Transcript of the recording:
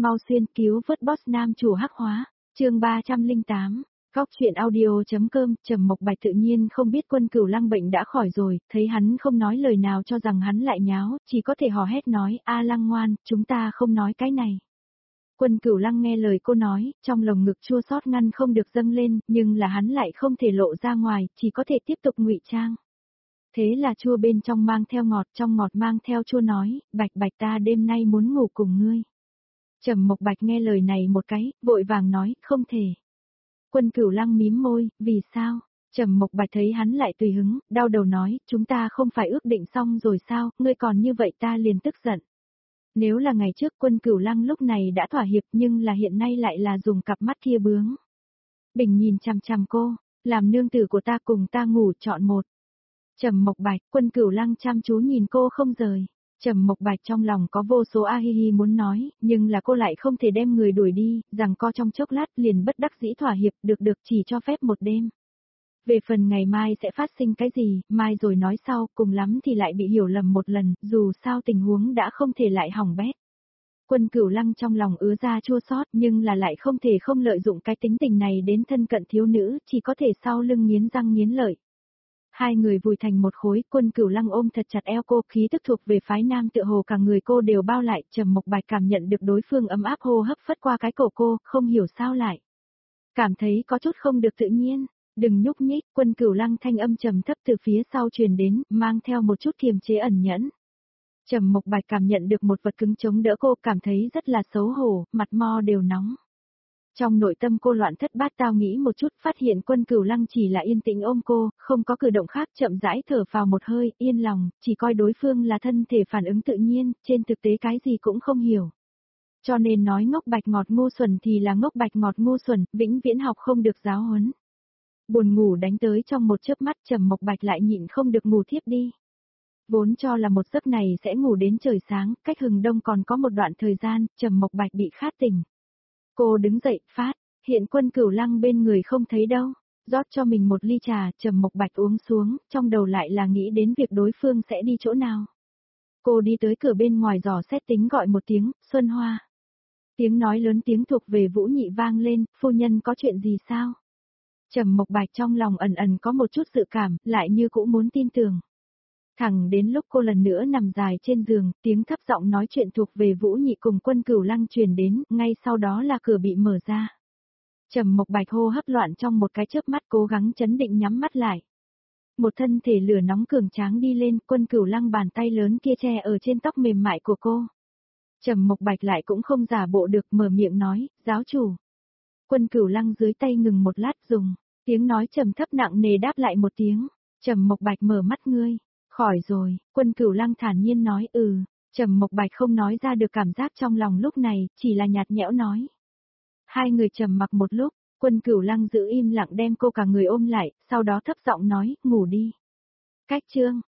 mau xuyên cứu vớt boss nam chủ hắc hóa, chương 308. Góc truyện audio.com. Trầm Mộc Bạch tự nhiên không biết Quân Cửu Lăng bệnh đã khỏi rồi, thấy hắn không nói lời nào cho rằng hắn lại nháo, chỉ có thể hò hét nói, A Lăng ngoan, chúng ta không nói cái này. Quân Cửu Lăng nghe lời cô nói, trong lồng ngực chua xót ngăn không được dâng lên, nhưng là hắn lại không thể lộ ra ngoài, chỉ có thể tiếp tục ngụy trang. Thế là chua bên trong mang theo ngọt, trong ngọt mang theo chua nói, Bạch Bạch ta đêm nay muốn ngủ cùng ngươi. Trầm Mộc Bạch nghe lời này một cái, vội vàng nói, không thể. Quân Cửu Lăng mím môi, vì sao? Trầm Mộc Bạch thấy hắn lại tùy hứng, đau đầu nói, chúng ta không phải ước định xong rồi sao, ngươi còn như vậy ta liền tức giận. Nếu là ngày trước Quân Cửu Lăng lúc này đã thỏa hiệp nhưng là hiện nay lại là dùng cặp mắt kia bướng. Bình nhìn chằm chằm cô, làm nương tử của ta cùng ta ngủ chọn một. Trầm Mộc Bạch, Quân Cửu Lăng chăm chú nhìn cô không rời. Trầm Mộc Bạch trong lòng có vô số a hi hi muốn nói, nhưng là cô lại không thể đem người đuổi đi, rằng co trong chốc lát liền bất đắc dĩ thỏa hiệp được chỉ cho phép một đêm. Về phần ngày mai sẽ phát sinh cái gì, mai rồi nói sau, cùng lắm thì lại bị hiểu lầm một lần, dù sao tình huống đã không thể lại hỏng bét. Quân Cửu Lăng trong lòng ứa ra chua xót nhưng là lại không thể không lợi dụng cái tính tình này đến thân cận thiếu nữ, chỉ có thể sau lưng nghiến răng nghiến lợi. Hai người vùi thành một khối, Quân Cửu Lăng ôm thật chặt eo cô, khí tức thuộc về phái nam tựa hồ cả người cô đều bao lại, Trầm Mộc Bạch cảm nhận được đối phương ấm áp hô hấp phất qua cái cổ cô, không hiểu sao lại. Cảm thấy có chút không được tự nhiên, đừng nhúc nhích, Quân Cửu Lăng thanh âm trầm thấp từ phía sau truyền đến, mang theo một chút kiềm chế ẩn nhẫn. Trầm Mộc Bạch cảm nhận được một vật cứng chống đỡ cô, cảm thấy rất là xấu hổ, mặt mo đều nóng. Trong nội tâm cô loạn thất bát tao nghĩ một chút, phát hiện Quân Cửu Lăng chỉ là yên tĩnh ôm cô, không có cử động khác, chậm rãi thở vào một hơi, yên lòng, chỉ coi đối phương là thân thể phản ứng tự nhiên, trên thực tế cái gì cũng không hiểu. Cho nên nói ngốc bạch ngọt ngu xuẩn thì là ngốc bạch ngọt ngu xuẩn, vĩnh viễn học không được giáo huấn. Buồn ngủ đánh tới trong một chớp mắt, Trầm Mộc Bạch lại nhịn không được ngủ thiếp đi. Vốn cho là một giấc này sẽ ngủ đến trời sáng, cách hừng đông còn có một đoạn thời gian, Trầm Mộc Bạch bị khát tỉnh. Cô đứng dậy, phát, hiện Quân Cửu Lăng bên người không thấy đâu, rót cho mình một ly trà, Trầm Mộc Bạch uống xuống, trong đầu lại là nghĩ đến việc đối phương sẽ đi chỗ nào. Cô đi tới cửa bên ngoài dò xét tính gọi một tiếng, Xuân Hoa. Tiếng nói lớn tiếng thuộc về Vũ Nhị vang lên, phu nhân có chuyện gì sao? Trầm Mộc Bạch trong lòng ẩn ẩn có một chút dự cảm, lại như cũng muốn tin tưởng. Thẳng đến lúc cô lần nữa nằm dài trên giường, tiếng thấp giọng nói chuyện thuộc về Vũ Nhị cùng Quân Cửu Lăng truyền đến, ngay sau đó là cửa bị mở ra. Trầm Mộc Bạch hô hấp loạn trong một cái chớp mắt, cố gắng chấn định nhắm mắt lại. Một thân thể lửa nóng cường tráng đi lên, Quân Cửu Lăng bàn tay lớn kia che ở trên tóc mềm mại của cô. Trầm Mộc Bạch lại cũng không giả bộ được, mở miệng nói, giáo chủ. Quân Cửu Lăng dưới tay ngừng một lát dùng, tiếng nói trầm thấp nặng nề đáp lại một tiếng. Trầm Mộc Bạch mở mắt ngươi. Khỏi rồi, Quân Cửu Lăng thản nhiên nói Trầm Mộc Bạch không nói ra được cảm giác trong lòng lúc này, chỉ là nhạt nhẽo nói. Hai người trầm mặc một lúc, Quân Cửu Lăng giữ im lặng đem cô cả người ôm lại, sau đó thấp giọng nói, ngủ đi. Cách chương,